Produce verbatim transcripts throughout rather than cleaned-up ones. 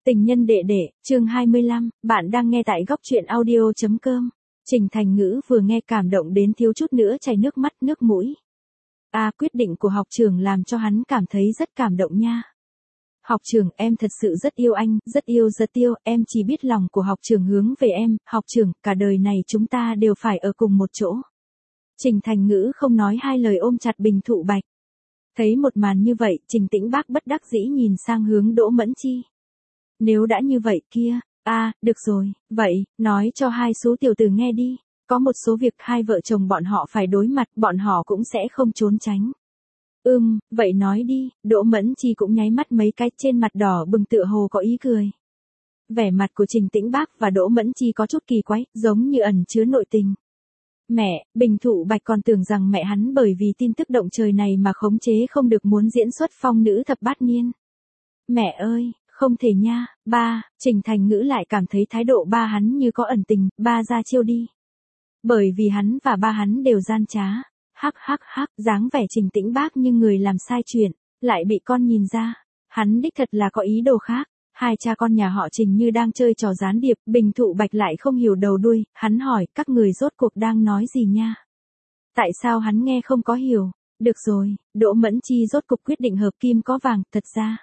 Tình nhân đệ đệ, chương hai mươi lăm, bạn đang nghe tại góc truyện audio chấm com. Trình Thành Ngữ vừa nghe cảm động đến thiếu chút nữa chảy nước mắt nước mũi. À, quyết định của học trưởng làm cho hắn cảm thấy rất cảm động nha. Học trưởng, em thật sự rất yêu anh, rất yêu rất yêu, em chỉ biết lòng của học trưởng hướng về em, học trưởng, cả đời này chúng ta đều phải ở cùng một chỗ. Trình Thành Ngữ không nói hai lời ôm chặt Bình Thụ Bạch. Thấy một màn như vậy, Trình Tĩnh Bác bất đắc dĩ nhìn sang hướng Đỗ Mẫn Chi. Nếu đã như vậy kia, à, được rồi, vậy, nói cho hai số tiểu tử nghe đi, có một số việc hai vợ chồng bọn họ phải đối mặt, bọn họ cũng sẽ không trốn tránh. Ừm, vậy nói đi, Đỗ Mẫn Chi cũng nháy mắt mấy cái trên mặt đỏ bừng tựa hồ có ý cười. Vẻ mặt của Trình Tĩnh Bác và Đỗ Mẫn Chi có chút kỳ quái, giống như ẩn chứa nội tình. Mẹ, Bình Thụ Bạch còn tưởng rằng mẹ hắn bởi vì tin tức động trời này mà khống chế không được muốn diễn xuất phong nữ thập bát niên. Mẹ ơi! Không thể nha, ba, Trình Thành Ngữ lại cảm thấy thái độ ba hắn như có ẩn tình, ba ra chiêu đi. Bởi vì hắn và ba hắn đều gian trá, hắc hắc hắc, dáng vẻ Trình Tĩnh Bác như người làm sai chuyện, lại bị con nhìn ra, hắn đích thật là có ý đồ khác, hai cha con nhà họ Trình như đang chơi trò gián điệp, Bình Thụ Bạch lại không hiểu đầu đuôi, hắn hỏi các người rốt cuộc đang nói gì nha. Tại sao hắn nghe không có hiểu, được rồi, Đỗ Mẫn Chi rốt cuộc quyết định hợp kim có vàng, thật ra.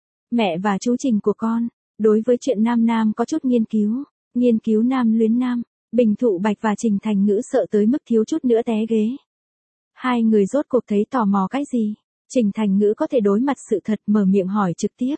Mẹ và chú Trình của con, đối với chuyện nam nam có chút nghiên cứu, nghiên cứu nam luyến nam, Bình Thụ Bạch và Trình Thành Ngữ sợ tới mức thiếu chút nữa té ghế. Hai người rốt cuộc thấy tò mò cái gì, Trình Thành Ngữ có thể đối mặt sự thật mở miệng hỏi trực tiếp.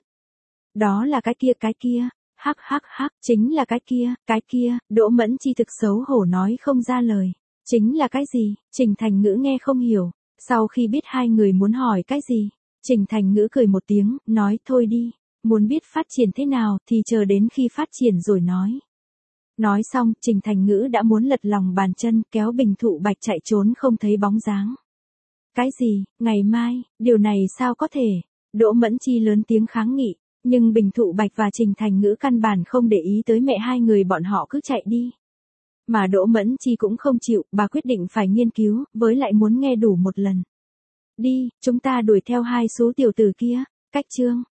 Đó là cái kia cái kia, hắc hắc hắc, chính là cái kia, cái kia, Đỗ Mẫn Chi thực xấu hổ nói không ra lời, chính là cái gì, Trình Thành Ngữ nghe không hiểu, sau khi biết hai người muốn hỏi cái gì. Trình Thành Ngữ cười một tiếng, nói thôi đi, muốn biết phát triển thế nào thì chờ đến khi phát triển rồi nói. Nói xong, Trình Thành Ngữ đã muốn lật lòng bàn chân kéo Bình Thụ Bạch chạy trốn không thấy bóng dáng. Cái gì, ngày mai, điều này sao có thể? Đỗ Mẫn Chi lớn tiếng kháng nghị, nhưng Bình Thụ Bạch và Trình Thành Ngữ căn bản không để ý tới mẹ hai người bọn họ cứ chạy đi. Mà Đỗ Mẫn Chi cũng không chịu, bà quyết định phải nghiên cứu, với lại muốn nghe đủ một lần. Đi, chúng ta đuổi theo hai số tiểu tử kia, cách chương.